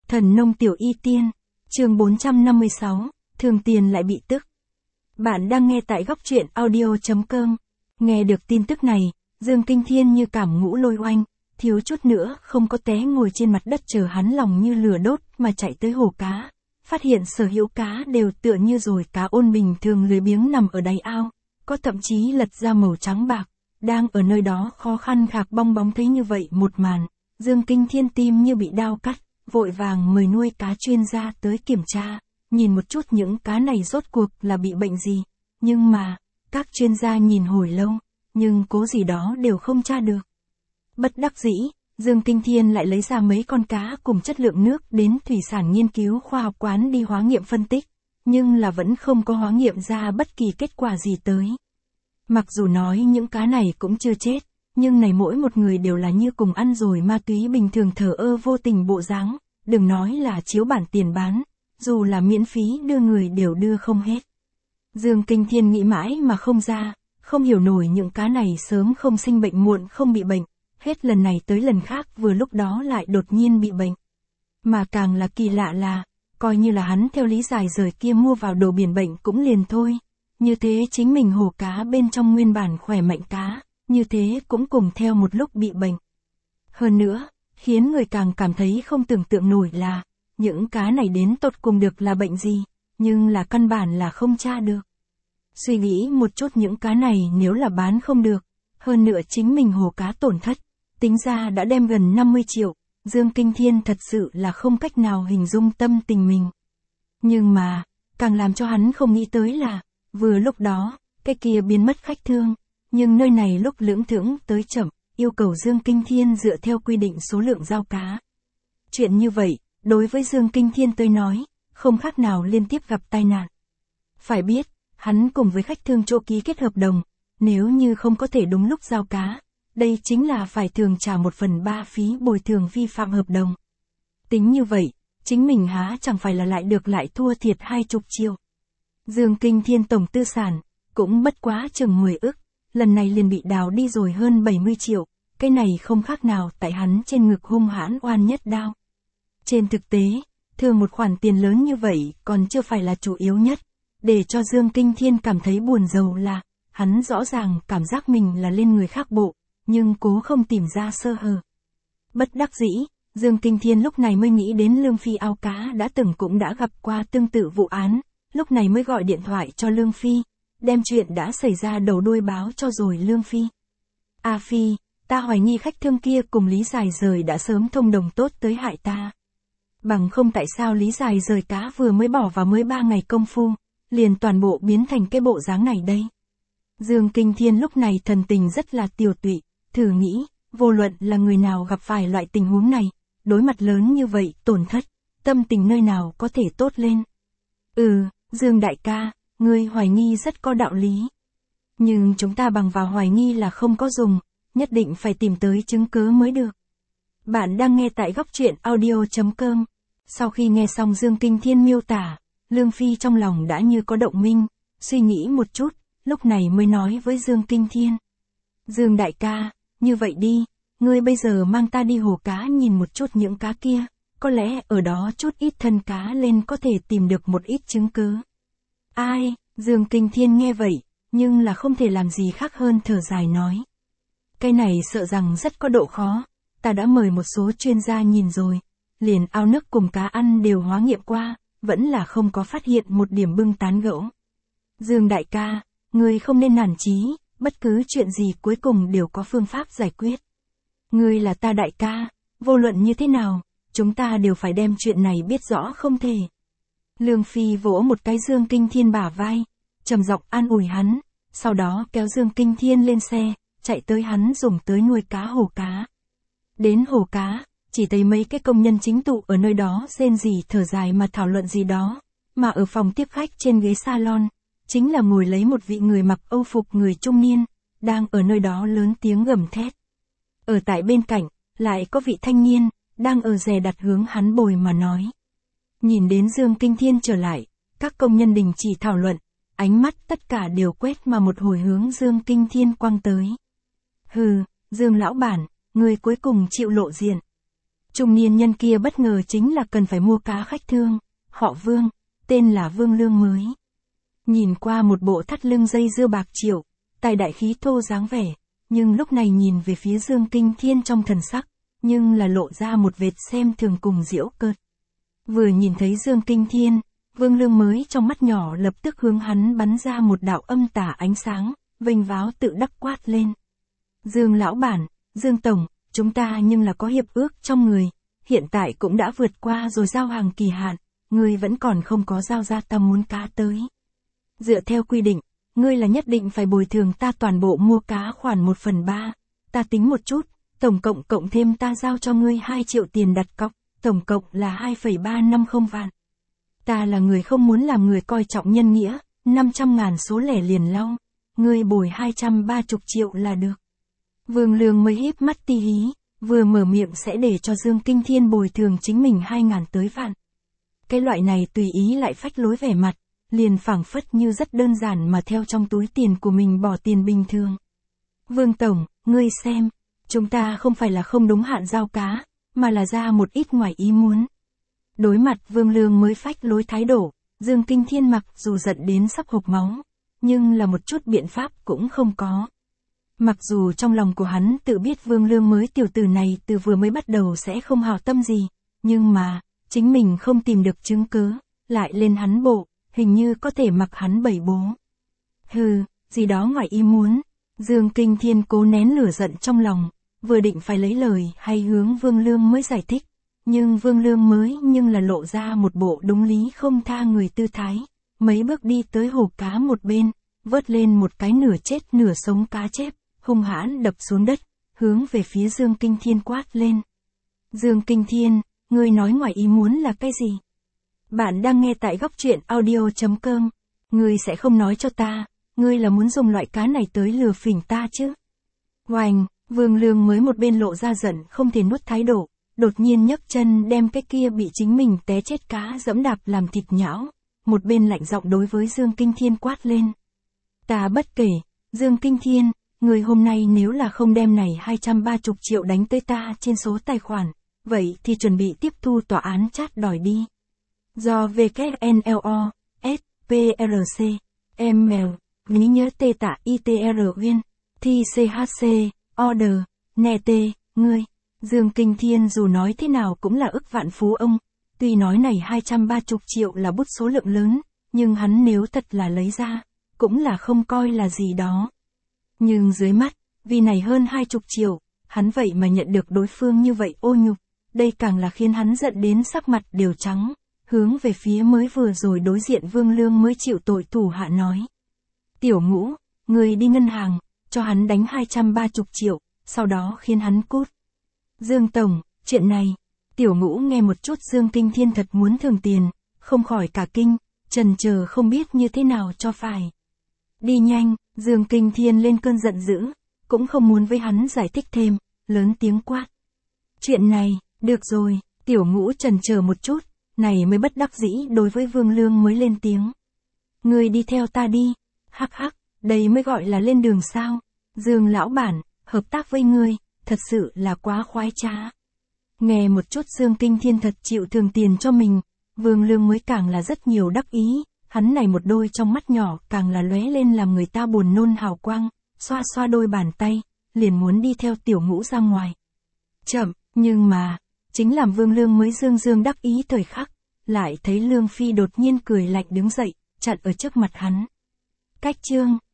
Thần nông tiểu y tiên, chương 456, thường tiền lại bị tức. Bạn đang nghe tại góc truyện audio.com. Nghe được tin tức này, Dương Kinh Thiên như cảm ngũ lôi oanh, thiếu chút nữa không có té ngồi trên mặt đất chờ hắn lòng như lửa đốt mà chạy tới hồ cá. Phát hiện sở hữu cá đều tựa như rồi cá ôn bình thường lười biếng nằm ở đáy ao, có thậm chí lật ra màu trắng bạc, đang ở nơi đó khó khăn khạc bong bóng. Thấy như vậy một màn, Dương Kinh Thiên tim như bị đao cắt, vội vàng mời nuôi cá chuyên gia tới kiểm tra, nhìn một chút những cá này rốt cuộc là bị bệnh gì. Nhưng mà, các chuyên gia nhìn hồi lâu, nhưng cố gì đó đều không tra được. Bất đắc dĩ, Dương Kinh Thiên lại lấy ra mấy con cá cùng chất lượng nước đến thủy sản nghiên cứu khoa học quán đi hóa nghiệm phân tích, nhưng là vẫn không có hóa nghiệm ra bất kỳ kết quả gì tới. Mặc dù nói những cá này cũng chưa chết, nhưng này mỗi một người đều là như cùng ăn rồi ma túy bình thường thờ ơ vô tình bộ dáng, đừng nói là chiếu bản tiền bán, dù là miễn phí đưa người đều đưa không hết. Dương Kinh Thiên nghĩ mãi mà không ra, không hiểu nổi những cá này sớm không sinh bệnh muộn không bị bệnh, hết lần này tới lần khác vừa lúc đó lại đột nhiên bị bệnh. Mà càng là kỳ lạ là, coi như là hắn theo lý giải rời kia mua vào đồ biển bệnh cũng liền thôi, như thế chính mình hồ cá bên trong nguyên bản khỏe mạnh cá, như thế cũng cùng theo một lúc bị bệnh. Hơn nữa, khiến người càng cảm thấy không tưởng tượng nổi là, những cá này đến tột cùng được là bệnh gì, nhưng là căn bản là không tra được. Suy nghĩ một chút những cá này nếu là bán không được, hơn nữa chính mình hồ cá tổn thất, tính ra đã đem gần 50 triệu, Dương Kinh Thiên thật sự là không cách nào hình dung tâm tình mình. Nhưng mà, càng làm cho hắn không nghĩ tới là, vừa lúc đó, cái kia biến mất khách thương, nhưng nơi này lúc lưỡng thưởng tới chậm, yêu cầu Dương Kinh Thiên dựa theo quy định số lượng giao cá. Chuyện như vậy, đối với Dương Kinh Thiên tới nói, không khác nào liên tiếp gặp tai nạn. Phải biết, hắn cùng với khách thương chỗ ký kết hợp đồng, nếu như không có thể đúng lúc giao cá, đây chính là phải thường trả 1/3 phí bồi thường vi phạm hợp đồng. Tính như vậy, chính mình há chẳng phải là lại được lại thua thiệt 20 triệu. Dương Kinh Thiên tổng tư sản, cũng bất quá chừng 10 ức, lần này liền bị đào đi rồi hơn 70 triệu, cái này không khác nào tại hắn trên ngực hung hãn oan nhất đao. Trên thực tế, thường một khoản tiền lớn như vậy còn chưa phải là chủ yếu nhất, để cho Dương Kinh Thiên cảm thấy buồn rầu là, hắn rõ ràng cảm giác mình là lên người khác bộ, nhưng cố không tìm ra sơ hở. Bất đắc dĩ, Dương Kinh Thiên lúc này mới nghĩ đến Lương Phi ao cá đã từng cũng đã gặp qua tương tự vụ án, lúc này mới gọi điện thoại cho Lương Phi, đem chuyện đã xảy ra đầu đuôi báo cho rồi Lương Phi. A Phi, ta hoài nghi khách thương kia cùng Lý Dài Rời đã sớm thông đồng tốt tới hại ta. Bằng không tại sao Lý Dài Rời cá vừa mới bỏ vào mới 3 ngày công phu, liền toàn bộ biến thành cái bộ dáng này đây. Dương Kinh Thiên lúc này thần tình rất là tiều tụy, thử nghĩ, vô luận là người nào gặp phải loại tình huống này, đối mặt lớn như vậy tổn thất, tâm tình nơi nào có thể tốt lên. Dương đại ca, ngươi hoài nghi rất có đạo lý. Nhưng chúng ta bằng vào hoài nghi là không có dùng, nhất định phải tìm tới chứng cứ mới được. Bạn đang nghe tại góc truyện audio.com. Sau khi nghe xong Dương Kinh Thiên miêu tả, Lương Phi trong lòng đã như có động minh, suy nghĩ một chút, lúc này mới nói với Dương Kinh Thiên. Dương đại ca, như vậy đi, ngươi bây giờ mang ta đi hồ cá nhìn một chút những cá kia, có lẽ ở đó chút ít thân cá lên có thể tìm được một ít chứng cứ. Ai, Dương Kinh Thiên nghe vậy, nhưng là không thể làm gì khác hơn thở dài nói. Cái này sợ rằng rất có độ khó, ta đã mời một số chuyên gia nhìn rồi, liền ao nước cùng cá ăn đều hóa nghiệm qua, vẫn là không có phát hiện một điểm bưng tán gẫu. Dương đại ca, ngươi không nên nản chí, bất cứ chuyện gì cuối cùng đều có phương pháp giải quyết. Ngươi là ta đại ca, vô luận như thế nào, chúng ta đều phải đem chuyện này biết rõ không thể. Lương Phi vỗ một cái Dương Kinh Thiên bả vai, trầm giọng an ủi hắn, sau đó kéo Dương Kinh Thiên lên xe, chạy tới hắn dùng tới nuôi cá hồ cá. Đến hồ cá, chỉ thấy mấy cái công nhân chính tụ ở nơi đó rên rỉ thở dài mà thảo luận gì đó, mà ở phòng tiếp khách trên ghế salon, chính là ngồi lấy một vị người mặc âu phục người trung niên, đang ở nơi đó lớn tiếng gầm thét. Ở tại bên cạnh, lại có vị thanh niên, đang ở dè đặt hướng hắn bồi mà nói. Nhìn đến Dương Kinh Thiên trở lại, các công nhân đình chỉ thảo luận, ánh mắt tất cả đều quét mà một hồi hướng Dương Kinh Thiên quăng tới. Dương lão bản, người cuối cùng chịu lộ diện. Trung niên nhân kia bất ngờ chính là cần phải mua cá khách thương, họ Vương, tên là Vương Lương mới. Nhìn qua một bộ thắt lưng dây dưa bạc triệu, tài đại khí thô dáng vẻ, nhưng lúc này nhìn về phía Dương Kinh Thiên trong thần sắc, nhưng là lộ ra một vệt xem thường cùng giễu cợt. Vừa nhìn thấy Dương Kinh Thiên, Vương Lương mới trong mắt nhỏ lập tức hướng hắn bắn ra một đạo âm tà ánh sáng, vênh váo tự đắc quát lên. Dương lão bản, Dương tổng, chúng ta nhưng là có hiệp ước trong người, hiện tại cũng đã vượt qua rồi giao hàng kỳ hạn, ngươi vẫn còn không có giao ra ta muốn cá tới. Dựa theo quy định, ngươi là nhất định phải bồi thường ta toàn bộ mua cá khoản 1/3, ta tính một chút, tổng cộng thêm ta giao cho ngươi 2 triệu tiền đặt cọc, tổng cộng là 2,350 vạn. Ta là người không muốn làm người coi trọng nhân nghĩa, 500.000 số lẻ liền lau, ngươi bồi 230 triệu là được. Vương Lương mới híp mắt ti hí, vừa mở miệng sẽ để cho Dương Kinh Thiên bồi thường chính mình 2.000 tới vạn. Cái loại này tùy ý lại phách lối vẻ mặt, liền phảng phất như rất đơn giản mà theo trong túi tiền của mình bỏ tiền bình thường. Vương tổng, ngươi xem, chúng ta không phải là không đúng hạn giao cá, mà là ra một ít ngoài ý muốn. Đối mặt Vương Lương mới phách lối thái độ, Dương Kinh Thiên mặc dù giận đến sắp hộc máu, nhưng là một chút biện pháp cũng không có. Mặc dù trong lòng của hắn tự biết Vương Lương mới tiểu tử này từ vừa mới bắt đầu sẽ không hảo tâm gì, nhưng mà, chính mình không tìm được chứng cứ, lại lên hắn bộ, hình như có thể mặc hắn bẩy bố. Hừ, gì đó ngoài ý muốn, Dương Kinh Thiên cố nén lửa giận trong lòng, vừa định phải lấy lời hay hướng Vương Lương mới giải thích, nhưng Vương Lương mới nhưng là lộ ra một bộ đúng lý không tha người tư thái, mấy bước đi tới hồ cá một bên, vớt lên một cái nửa chết nửa sống cá chép, hung hãn đập xuống đất, hướng về phía Dương Kinh Thiên quát lên. Dương Kinh Thiên, ngươi nói ngoài ý muốn là cái gì? Bạn đang nghe tại góc truyện audio.com, ngươi sẽ không nói cho ta, ngươi là muốn dùng loại cá này tới lừa phỉnh ta chứ? Oành, Vương Lương mới một bên lộ ra giận không thể nuốt thái độ, đột nhiên nhấc chân đem cái kia bị chính mình té chết cá dẫm đạp làm thịt nhão, một bên lạnh giọng đối với Dương Kinh Thiên quát lên. Ta bất kể, Dương Kinh Thiên, người hôm nay nếu là không đem này 230 triệu đánh tới ta trên số tài khoản, vậy thì chuẩn bị tiếp thu tòa án chát đòi đi. Do WNLO, SPRC, ML, Lý nhớ tê tạ ITR viên, TCHC, Order, nè tê, ngươi. Dương Kinh Thiên dù nói thế nào cũng là ức vạn phú ông, tuy nói này 230 triệu là bút số lượng lớn, nhưng hắn nếu thật là lấy ra, cũng là không coi là gì đó. Nhưng dưới mắt, vì này hơn 20 triệu, hắn vậy mà nhận được đối phương như vậy ô nhục, đây càng là khiến hắn giận đến sắc mặt đều trắng, hướng về phía mới vừa rồi đối diện Vương Lương mới chịu tội thủ hạ nói. Tiểu Ngũ, người đi ngân hàng, cho hắn đánh 230 triệu, sau đó khiến hắn cút. Dương tổng, chuyện này, Tiểu Ngũ nghe một chút Dương Kinh Thiên thật muốn thường tiền, không khỏi cả kinh, trần chờ không biết như thế nào cho phải. Đi nhanh, Dương Kinh Thiên lên cơn giận dữ, cũng không muốn với hắn giải thích thêm, lớn tiếng quát. Chuyện này, được rồi, Tiểu Ngũ trần chờ một chút, này mới bất đắc dĩ đối với Vương Lương mới lên tiếng. Ngươi đi theo ta đi, hắc hắc, đây mới gọi là lên đường sao. Dương lão bản, hợp tác với ngươi, thật sự là quá khoái trá. Nghe một chút Dương Kinh Thiên thật chịu thường tiền cho mình, Vương Lương mới càng là rất nhiều đắc ý, hắn này một đôi trong mắt nhỏ càng là lóe lên làm người ta buồn nôn hào quang, xoa xoa đôi bàn tay, liền muốn đi theo Tiểu Ngũ ra ngoài. Chậm, nhưng mà, chính làm Vương Lương mới dương đắc ý thời khắc, lại thấy Lương Phi đột nhiên cười lạnh đứng dậy, chặn ở trước mặt hắn. Cách chương